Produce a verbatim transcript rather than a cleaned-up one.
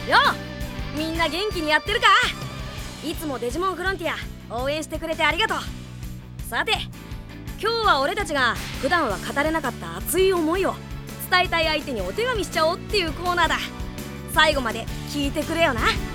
よう、みんな元気にやってるか？いつもデジモンフロンティア応援してくれてありがとう。さて、今日は俺たちが普段は語れなかった熱い思いを伝えたい相手にお手紙しちゃおうっていうコーナーだ。最後まで聞いてくれよな。